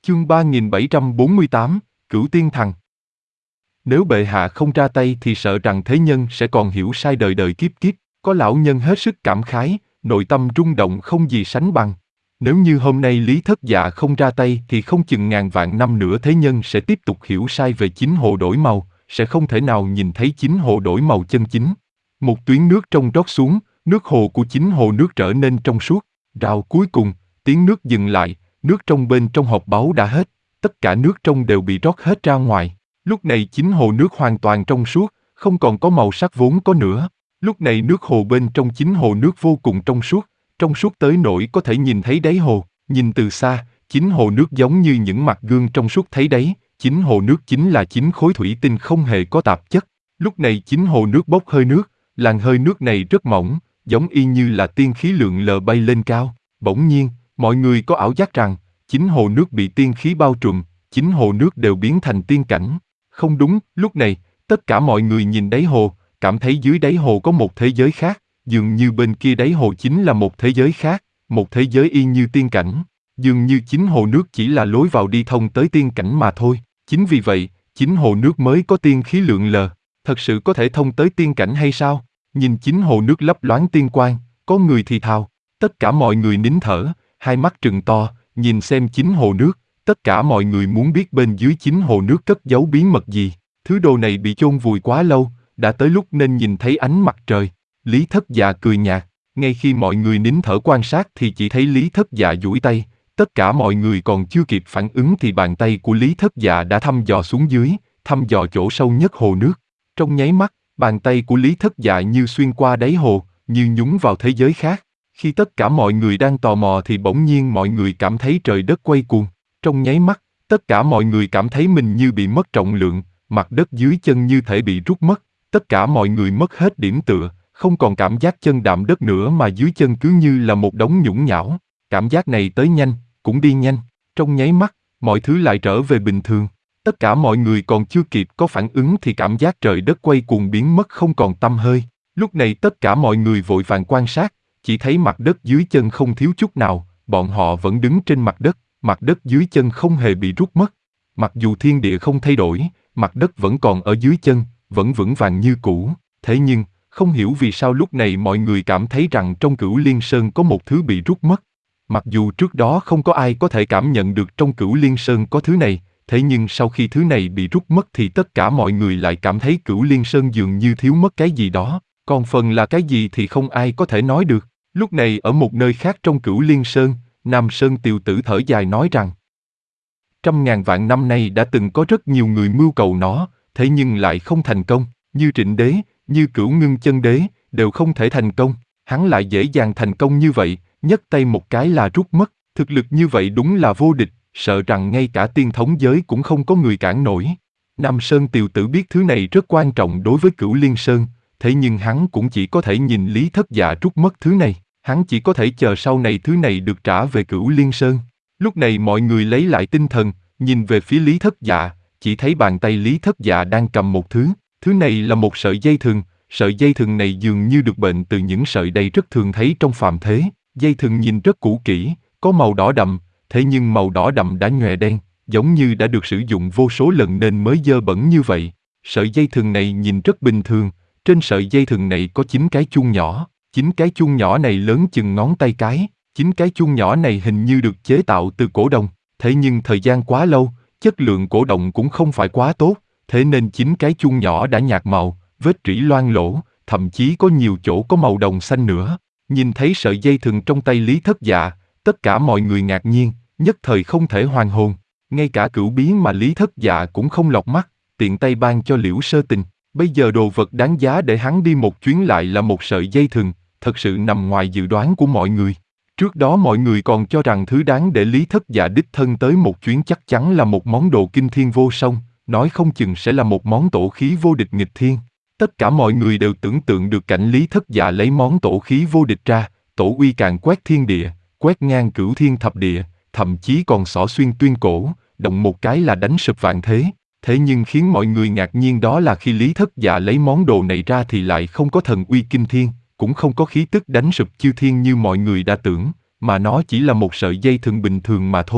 Chương 3748, Cửu Tiên Thằng. Nếu bệ hạ không ra tay thì sợ rằng thế nhân sẽ còn hiểu sai đời đời kiếp kiếp, có lão nhân hết sức cảm khái, nội tâm rung động không gì sánh bằng. Nếu như hôm nay Lý Thất Dạ không ra tay thì không chừng ngàn vạn năm nữa thế nhân sẽ tiếp tục hiểu sai về chính hồ đổi màu, sẽ không thể nào nhìn thấy chính hồ đổi màu chân chính. Một tuyến nước trong rót xuống, nước hồ của chính hồ nước trở nên trong suốt. Rào cuối cùng, tiếng nước dừng lại, nước trong bên trong hộp báu đã hết, tất cả nước trong đều bị rót hết ra ngoài. Lúc này chính hồ nước hoàn toàn trong suốt, không còn có màu sắc vốn có nữa. Lúc này nước hồ bên trong chính hồ nước vô cùng trong suốt tới nỗi có thể nhìn thấy đáy hồ. Nhìn từ xa, chính hồ nước giống như những mặt gương trong suốt thấy đáy, chính hồ nước chính là chính khối thủy tinh không hề có tạp chất. Lúc này chính hồ nước bốc hơi nước, làn hơi nước này rất mỏng, giống y như là tiên khí lượn lờ bay lên cao. Bỗng nhiên, mọi người có ảo giác rằng, chính hồ nước bị tiên khí bao trùm, chính hồ nước đều biến thành tiên cảnh. Không đúng, lúc này, tất cả mọi người nhìn đáy hồ, cảm thấy dưới đáy hồ có một thế giới khác, dường như bên kia đáy hồ chính là một thế giới khác, một thế giới y như tiên cảnh. Dường như chính hồ nước chỉ là lối vào đi thông tới tiên cảnh mà thôi. Chính vì vậy, chính hồ nước mới có tiên khí lượn lờ. Thật sự có thể thông tới tiên cảnh hay sao? Nhìn chính hồ nước lấp loáng tiên quang, có người thì thào. Tất cả mọi người nín thở, hai mắt trừng to, nhìn xem chính hồ nước. Tất cả mọi người muốn biết bên dưới chính hồ nước cất giấu bí mật gì. Thứ đồ này bị chôn vùi quá lâu, đã tới lúc nên nhìn thấy ánh mặt trời. Lý Thất Dạ cười nhạt. Ngay khi mọi người nín thở quan sát thì chỉ thấy Lý Thất Dạ duỗi tay. Tất cả mọi người còn chưa kịp phản ứng thì bàn tay của Lý Thất Dạ đã thăm dò xuống dưới, thăm dò chỗ sâu nhất hồ nước. Trong nháy mắt, bàn tay của Lý Thất Dạ như xuyên qua đáy hồ, như nhúng vào thế giới khác. Khi tất cả mọi người đang tò mò thì bỗng nhiên mọi người cảm thấy trời đất quay cuồng. Trong nháy mắt, tất cả mọi người cảm thấy mình như bị mất trọng lượng, mặt đất dưới chân như thể bị rút mất. Tất cả mọi người mất hết điểm tựa, không còn cảm giác chân đạm đất nữa mà dưới chân cứ như là một đống nhũn nhão. Cảm giác này tới nhanh, cũng đi nhanh. Trong nháy mắt, mọi thứ lại trở về bình thường. Tất cả mọi người còn chưa kịp có phản ứng thì cảm giác trời đất quay cuồng biến mất không còn tăm hơi. Lúc này tất cả mọi người vội vàng quan sát, chỉ thấy mặt đất dưới chân không thiếu chút nào, bọn họ vẫn đứng trên mặt đất dưới chân không hề bị rút mất. Mặc dù thiên địa không thay đổi, mặt đất vẫn còn ở dưới chân, vẫn vững vàng như cũ. Thế nhưng, không hiểu vì sao lúc này mọi người cảm thấy rằng trong Cửu Liên Sơn có một thứ bị rút mất. Mặc dù trước đó không có ai có thể cảm nhận được trong Cửu Liên Sơn có thứ này, thế nhưng sau khi thứ này bị rút mất thì tất cả mọi người lại cảm thấy Cửu Liên Sơn dường như thiếu mất cái gì đó. Còn phần là cái gì thì không ai có thể nói được. Lúc này ở một nơi khác trong Cửu Liên Sơn, Nam Sơn Tiều Tử thở dài nói rằng: trăm ngàn vạn năm nay đã từng có rất nhiều người mưu cầu nó, thế nhưng lại không thành công, như Trịnh Đế, như Cửu Ngưng Chân Đế, đều không thể thành công, hắn lại dễ dàng thành công như vậy, nhấc tay một cái là rút mất, thực lực như vậy đúng là vô địch, sợ rằng ngay cả tiên thống giới cũng không có người cản nổi. Nam Sơn Tiều Tử biết thứ này rất quan trọng đối với Cửu Liên Sơn, thế nhưng hắn cũng chỉ có thể nhìn Lý Thất Dạ rút mất thứ này, hắn chỉ có thể chờ sau này thứ này được trả về Cửu Liên Sơn. Lúc này mọi người lấy lại tinh thần, nhìn về phía Lý Thất Dạ, chỉ thấy bàn tay Lý Thất Dạ đang cầm một thứ này là một sợi dây thừng này dường như được bệnh từ những sợi dây rất thường thấy trong phàm thế. Dây thừng nhìn rất cũ kỹ, có màu đỏ đậm, thế nhưng màu đỏ đậm đã nhòe đen, giống như đã được sử dụng vô số lần nên mới dơ bẩn như vậy. Sợi dây thừng này nhìn rất bình thường, trên sợi dây thừng này có 9 cái chuông nhỏ, 9 cái chuông nhỏ này lớn chừng ngón tay cái, 9 cái chuông nhỏ này hình như được chế tạo từ cổ đồng, thế nhưng thời gian quá lâu, chất lượng cổ đồng cũng không phải quá tốt, thế nên 9 cái chuông nhỏ đã nhạt màu, vết rỉ loang lỗ, thậm chí có nhiều chỗ có màu đồng xanh nữa. Nhìn thấy sợi dây thừng trong tay Lý Thất Dạ, tất cả mọi người ngạc nhiên, nhất thời không thể hoàn hồn. Ngay cả Cửu Bí mà Lý Thất Dạ cũng không lọt mắt, tiện tay ban cho Liễu Sơ Tình. Bây giờ đồ vật đáng giá để hắn đi một chuyến lại là một sợi dây thừng, thật sự nằm ngoài dự đoán của mọi người. Trước đó mọi người còn cho rằng thứ đáng để Lý Thất Dạ đích thân tới một chuyến chắc chắn là một món đồ kinh thiên vô song, nói không chừng sẽ là một món tổ khí vô địch nghịch thiên. Tất cả mọi người đều tưởng tượng được cảnh Lý Thất Dạ lấy món tổ khí vô địch ra, tổ uy càn quét thiên địa, quét ngang cửu thiên thập địa, thậm chí còn xỏ xuyên tuyên cổ, động một cái là đánh sụp vạn thế. Thế nhưng khiến mọi người ngạc nhiên đó là khi Lý Thất Dạ lấy món đồ này ra thì lại không có thần uy kinh thiên, cũng không có khí tức đánh sụp chư thiên như mọi người đã tưởng, mà nó chỉ là một sợi dây thừng bình thường mà thôi.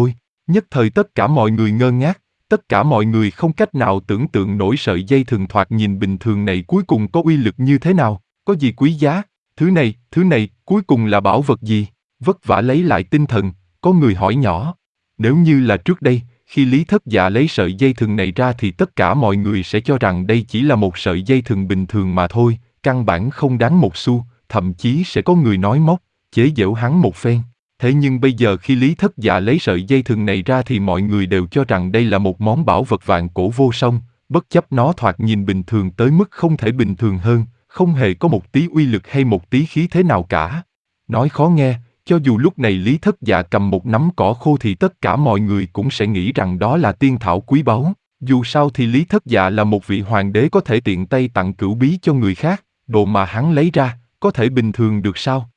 Nhất thời tất cả mọi người ngơ ngác, tất cả mọi người không cách nào tưởng tượng nổi sợi dây thừng thoạt nhìn bình thường này cuối cùng có uy lực như thế nào, có gì quý giá, thứ này, cuối cùng là bảo vật gì? Vất vả lấy lại tinh thần, có người hỏi nhỏ. Nếu như là trước đây, khi Lý Thất Dạ lấy sợi dây thừng này ra thì tất cả mọi người sẽ cho rằng đây chỉ là một sợi dây thừng bình thường mà thôi, căn bản không đáng một xu, thậm chí sẽ có người nói móc, chế giễu hắn một phen. Thế nhưng bây giờ khi Lý Thất Dạ lấy sợi dây thừng này ra thì mọi người đều cho rằng đây là một món bảo vật vạn cổ vô song, bất chấp nó thoạt nhìn bình thường tới mức không thể bình thường hơn, không hề có một tí uy lực hay một tí khí thế nào cả. Nói khó nghe, cho dù lúc này Lý Thất Dạ cầm một nắm cỏ khô thì tất cả mọi người cũng sẽ nghĩ rằng đó là tiên thảo quý báu. Dù sao thì Lý Thất Dạ là một vị hoàng đế có thể tiện tay tặng cửu bí cho người khác, đồ mà hắn lấy ra, có thể bình thường được sao?